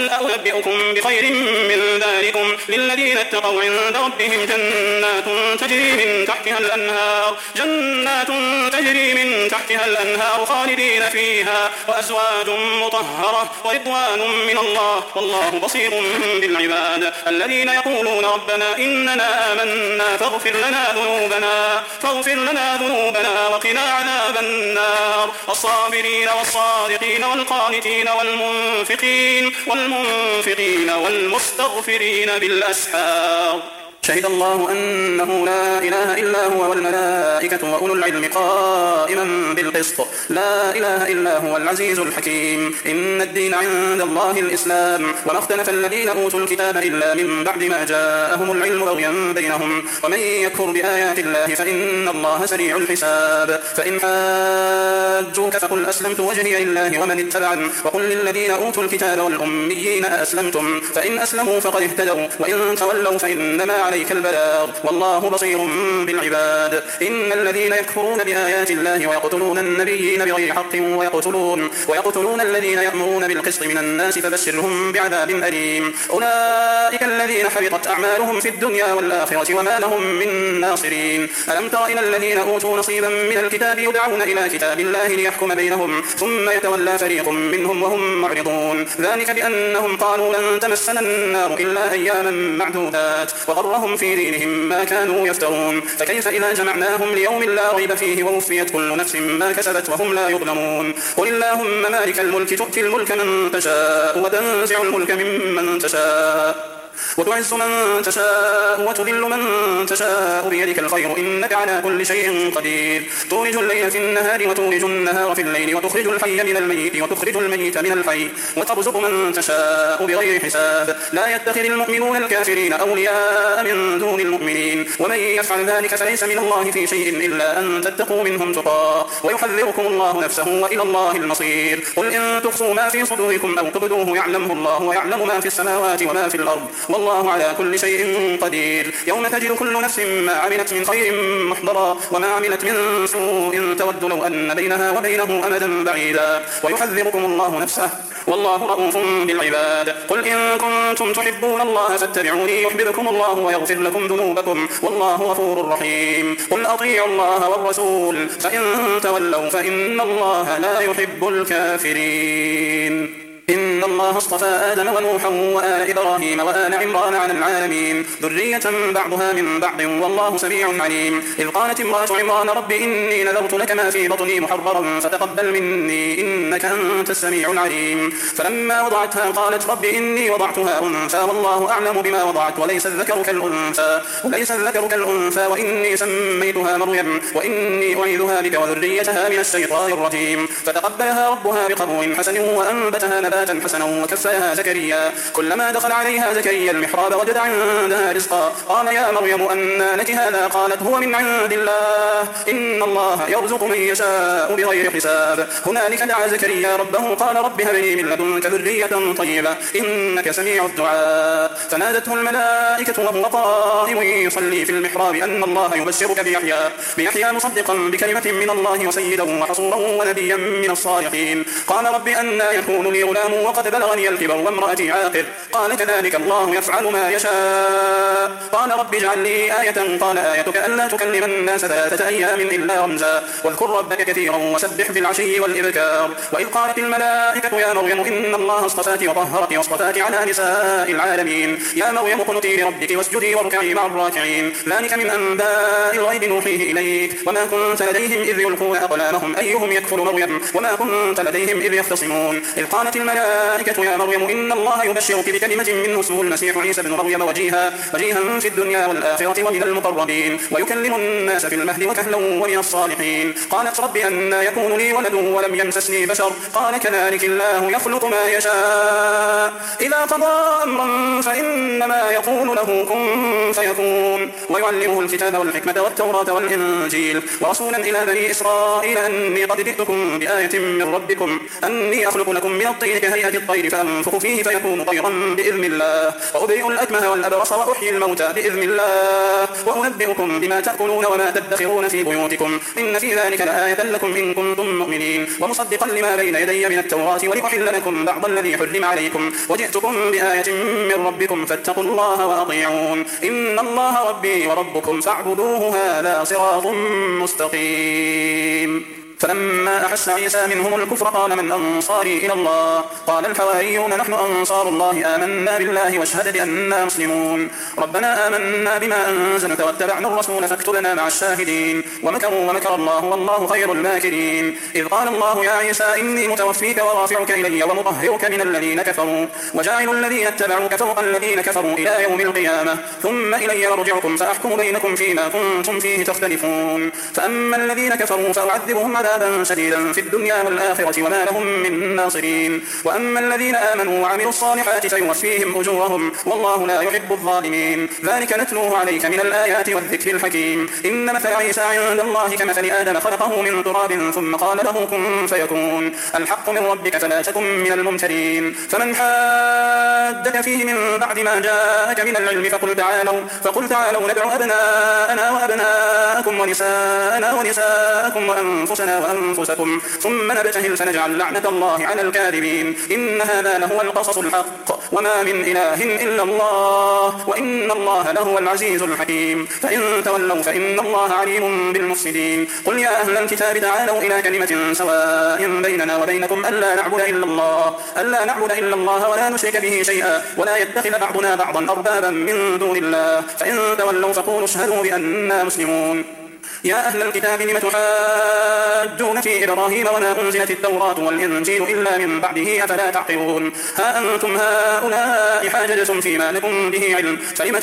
قل أنبئكم بخير من ذلكم للذين اتقوا عند ربهم جنات تجري من تحتها الأنهار خالدين فيها وأزواج مطهرة ورضوان من الله والله بصير بالعباد الذين يقولون ربنا إننا آمنا فاغفر لنا ذنوبنا وقنا عذاب النار الصابرين والصادقين والقانتين والمنفقين والمستغفرين بالأسحار شهد الله أنه لا إله إلا هو والملائكة وأولو العلم قائما بالقسط لا إله إلا هو العزيز الحكيم إن الدين عند الله الإسلام وما اختلف الذين أوتوا الكتاب إلا من بعد ما جاءهم العلم بغيا بينهم ومن يكفر بآيات الله فإن الله سريع الحساب فإن حاجوك فقل أسلمت وجهي لله ومن اتبعني وقل للذين أوتوا الكتاب والأميين أسلمتم فإن أسلموا فقد اهتدوا وإن تولوا فإنما عليك البلاغ والله بصير بالعباد إن الذين يكفرون بآيات الله ويقتلون النبيين بغير حق ويقتلون الذين يأمرون بالقسط من الناس فبشرهم بعذاب أليم أولئك الذين حبطت أعمالهم في الدنيا والآخرة وما لهم من ناصرين ألم تر إلى الذين أوتوا نصيبا من الكتاب يدعون إلى كتاب الله ليحكم بينهم ثم يتولى فريق منهم وهم معرضون ذلك بأنهم قالوا لن تمسنا النار إلا أياما معدودات وغرهم في دينهم ما كانوا يفترون فكيف إذا جمعناهم ليوم لا ريب فيه ووفيت كل نفس ما كسبت وهم لا يظلمون قل اللهم مالك الملك تؤتي الملك من تشاء وتنزع الملك ممن تشاء وتعز من تشاء وتذل من تشاء بيدك الخير إنك على كل شيء قدير تولج الليل في النهار وتولج النهار في الليل وتخرج الحي من الميت وتخرج الميت من الحي وترزق من تشاء بغير حساب لا يتخذ المؤمنون الكافرين أولياء من دون المؤمنين ومن يفعل ذلك فليس من الله في شيء إلا أن تتقوا منهم تقى ويحذركم الله نفسه وإلى الله المصير قل إن تخفوا ما في صدوركم أو تبدوه يعلمه الله ويعلم ما في السماوات وما في الأرض والله على كل شيء قدير يوم تجد كل نفس ما عملت من خير محضرا وما عملت من سوء تود لو أن بينها وبينه أمدا بعيدا ويحذركم الله نفسه والله رؤوف بالعباد قل إن كنتم تحبون الله فاتبعوني يحببكم الله ويغفر لكم ذنوبكم والله غفور رحيم قل أطيعوا الله والرسول فإن تولوا فإن الله لا يحب الكافرين إن الله اصطفى آدم ونوحا وآل إبراهيم وآل عمران على العالمين ذرية بعضها من بعض والله سميع عليم إذ قالت امرأة عمران رب إني نذرت لك ما في بطني محررا فتقبل مني إنك أنت السميع العليم فلما وضعتها قالت رب إني وضعتها أنثى والله أعلم بما وضعت وليس الذكر كالأنثى وإني سميتها مريم وإني أعيذها بك وذريتها من الشيطان الرجيم فتقبلها ربها بقبول حسن وأنبتها نباتا حسنا وكفاها زكريا كلما دخل عليها زكريا المحراب وجد عندها رزقا قال يا مريم أنى لك هذا قالت هو من عند الله إن الله يرزق من يشاء بغير حساب هنالك دعا زكريا ربه قال رب هب لي من لدنك ذرية طيبة إنك سميع الدعاء فنادته الملائكة وهو قائم يصلي في المحراب أن الله يبشرك بيحيى مصدقا بكلمة من الله وسيدا وحصورا ونبيا من الصالحين قال رب أنى يكون لي غلام وقد بلغني الكبر وامرأتي عاقر قال كذلك الله يفعل ما يشاء قال رب اجعل لي آية قال آيتك ألا تكلم الناس 3 أيام إلا رمزا واذكر ربك كثيرا وسبح بالعشي والإبكار وإذ قالت الملائكة يا مريم إن الله اصطفاك وطهرك واصطفاك على نساء العالمين يا مريم اقنتي لربك واسجدي واركعي مع الراكعين ذلك من أنباء الغيب نوحيه إليك وما كنت لديهم إذ يلقون أقلامهم أيهم يكفل مريم وما كنت لديهم إذ يختصمون إذ قالت الملائكة يا مريم إن الله يبشرك بكلمة منه اسمه المسيح عيسى بن مريم وجيها في الدنيا والآخرة ومن المقربين ويكلم الناس في المهد وكهلا ومن الصالحين قالت رب أنى يكون لي ولد ولم يمسسني بشر قال كذلك الله يخلق ما يشاء إذا قضى أمرا فإنما يقول له كن فيكون ويعلمه الكتاب والحكمة والتوراة والإنجيل ورسولا إلى بني إسرائيل أني قد جئتكم بآية من ربكم أني أخلق لكم من الطين كهيئة الطير فأنفخ فيه فيكون طيرا بإذن الله وأبرئ الأكمه والأبرص وأحيي الموتى بإذن الله وأنبئكم بما تأكلون وما تدخرون في بيوتكم إن في ذلك لآية لكم إن كنتم مؤمنين ومصدقا لما بين يدي من التوراة ولأحل لكم بعض الذي حرم عليكم وجئتكم بآية من ربكم فاتقوا الله وأطيعون إن الله ربي وربكم فاعبدوه هذا صراط مستقيم. فلما أحس عيسى منهم الكفر قال من أنصاري إلى الله قال الحواريون نحن أنصار الله آمنا بالله واشهد بأننا مسلمون ربنا آمنا بما أنزلت واتبعنا الرسول فاكتبنا مع الشاهدين ومكروا ومكر الله والله خير الماكرين إذ قال الله يا عيسى إني متوفيك ورافعك إلي ومطهرك من الذين كفروا وجاعل الذين اتبعوك فوق الذين كفروا إلى يوم القيامة ثم إلي مرجعكم فأحكم بينكم فيما كنتم فيه تختلفون فأما الذين كفروا فأعذبهم عذابا شديدا في الدنيا والآخرة وما لهم من ناصرين وأما الذين آمنوا وعملوا الصالحات فيوفيهم أجورهم والله لا يحب الظالمين ذلك نتلوه عليك من الآيات والذكر الحكيم إن مثل عيسى عند الله كمثل آدم خلقه من تراب ثم قال له كن فيكون الحق من ربك فلا تكن من الممترين فمن حاجك فيه من بعد ما جاءك من العلم فقل تعالوا ندع أبناءنا وأبناءكم ونساءنا ونساءكم وأنفسنا وأنفسكم ثم نبتهل فنجعل لعنة الله على الكاذبين إن هذا لهو القصص الحق وما من إله إلا الله وإن الله لهو العزيز الحكيم فإن تولوا فإن الله عليم بالمفسدين قل يا أهل الكتاب تعالوا إلى كلمة سواء بيننا وبينكم ألا نعبد إلا الله ولا نشرك به شيئا ولا يتخذ بعضنا بعضا أربابا من دون الله فإن تولوا فقولوا اشهدوا بأننا مسلمون يا أهل الكتاب لم تحاجون في إبراهيم وما أنزلت التوراة والإنجيل إلا من بعده أفلا تعقلون ها أنتم هؤلاء حاججتم فيما لكم به علم فلم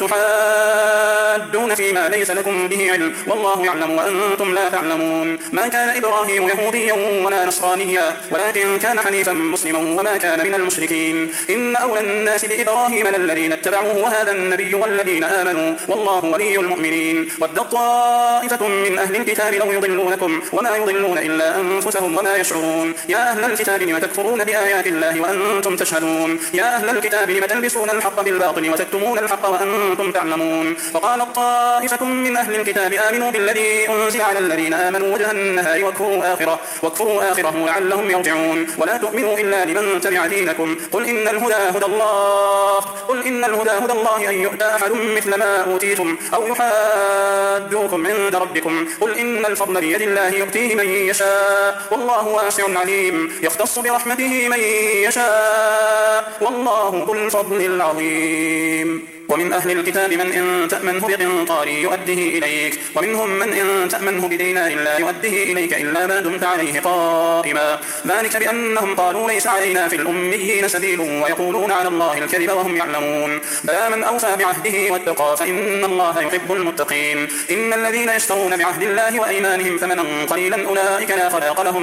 تحاجون فيما ليس لكم به علم والله يعلم وأنتم لا تعلمون ما كان إبراهيم يهوديا ولا نصرانيا ولكن كان حنيفا مسلما وما كان من المشركين إن أولى الناس بإبراهيم للذين اتبعوه وهذا النبي والذين آمنوا والله ولي المؤمنين ودت طائفة من أهل الكتاب لو يضلونكم وما يضلون إلا أنفسهم وما يشعرون يا أهل الكتاب لم تكفرون بآيات الله وأنتم تشهدون يا أهل الكتاب لم تلبسون الحق بالباطل وتكتمون الحق وأنتم تعلمون فقال طائفة من أهل الكتاب آمنوا بالذي أنزل على الذين آمنوا وجه النهار واكفروا آخره لعلهم يرجعون ولا تؤمنوا إلا لمن تبع دينكم قل إن الهدى هدى الله أن يؤتى أحد مثل ما أوتيتم أو يحاجوكم عند ربكم قل إن الفضل بيد الله يؤتيه من يشاء والله واسع عليم يختص برحمته من يشاء والله ذو الفضل العظيم ومن أهل الكتاب من إن تأمنه بقنطار يؤديه إليك ومنهم من إن تأمنه بدينار لا يؤديه إليك إلا ما دمت عليه قائما ذلك بأنهم قالوا ليس علينا في الأميين سبيل ويقولون على الله الكذب وهم يعلمون بلى من أوفى بعهده واتقى فإن الله يحب المتقين إن الذين يشترون بعهد الله وأيمانهم ثمنا قليلا أولئك لا خلاق لهم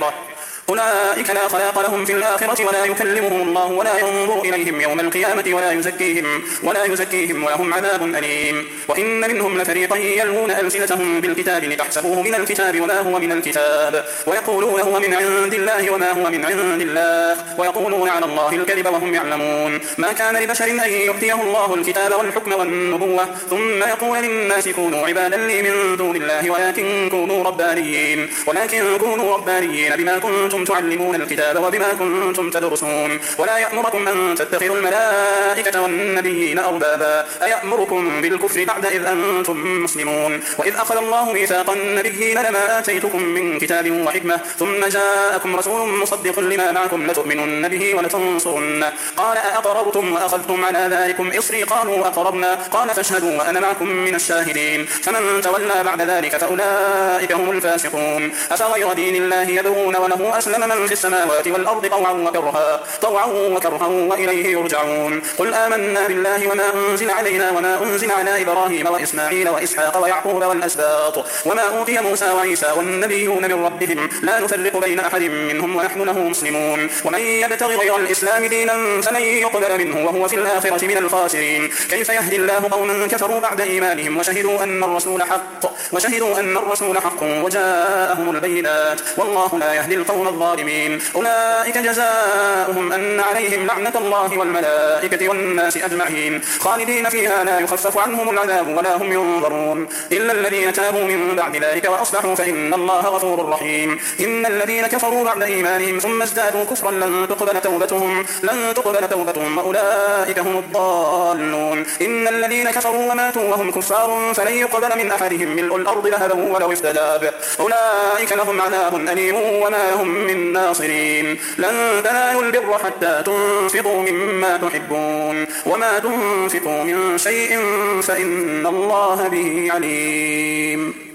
في الآخرة ولا يكلمهم الله ولا ينظر إليهم يوم القيامة ولا يزكيهم ولهم عذاب أليم وإن منهم لفريقا يلوون ألسنتهم بالكتاب لتحسبوه من الكتاب وما هو من الكتاب ويقولون هو من عند الله وما هو من عند الله ويقولون على الله الكذب وهم يعلمون ما كان لبشر أن يؤتيه الله الكتاب والحكم والنبوة ثم يقول للناس كونوا عبادا لي من دون الله ولكن كونوا ربانيين بما كنتم تعلمون الكتاب وبما كنتم تدرسون ولا يأمركم أن تتخذوا الملائكة والنبيين أربابا أيأمركم بالكفر بعد إذ أنتم مسلمون وإذ أخذ الله ميثاق النبيين لما آتيتكم من كتاب وحكمة ثم جاءكم رسول مصدق لما معكم لتؤمنن به ولتنصرنه قال أأقررتم وأخذتم على ذلكم إصري قالوا أقررنا قال فاشهدوا وأنا معكم من الشاهدين فمن تولى بعد ذلك فأولئك هم الفاسقون أفغير دين الله يبغون وله أسلم من في السماوات والأرض طوعا وكرها وإليه يرجعون قل آمنا بالله وما أنزل علينا وما أنزل على إبراهيم وإسماعيل وإسحاق ويعقوب والأسباط وما أوتي موسى وعيسى والنبيون من ربهم لا نفرق بين أحد منهم ونحن له مسلمون ومن يبتغي غير الإسلام دينا فلن يقبل منه وهو في الآخرة من الخاسرين كيف يهدي الله قوما كفروا بعد إيمانهم وشهدوا أن الرسول حق وجاءهم البينات والله لا يهدي القوم الظالمين. أولئك جزاؤهم أن عليهم لعنة الله والملائكة والناس أجمعين خالدين فيها لا يخفف عنهم العذاب ولا هم ينظرون إلا الذين تابوا من بعد ذلك وأصلحوا فإن الله غفور رحيم. إن الذين كفروا بعد إيمانهم ثم ازدادوا كفرا لن تقبل توبتهم وأولئك هم الضالون. إن الذين كفروا وماتوا وهم كفار فلن يقبل من أحدهم ملء الأرض ذهبا ولو افتدى به أولئك لهم عذاب أليم وما هم من ناصرين. لن تنالوا البر حتى تنفقوا مما تحبون وما تنفقوا من شيء فإن الله به عليم.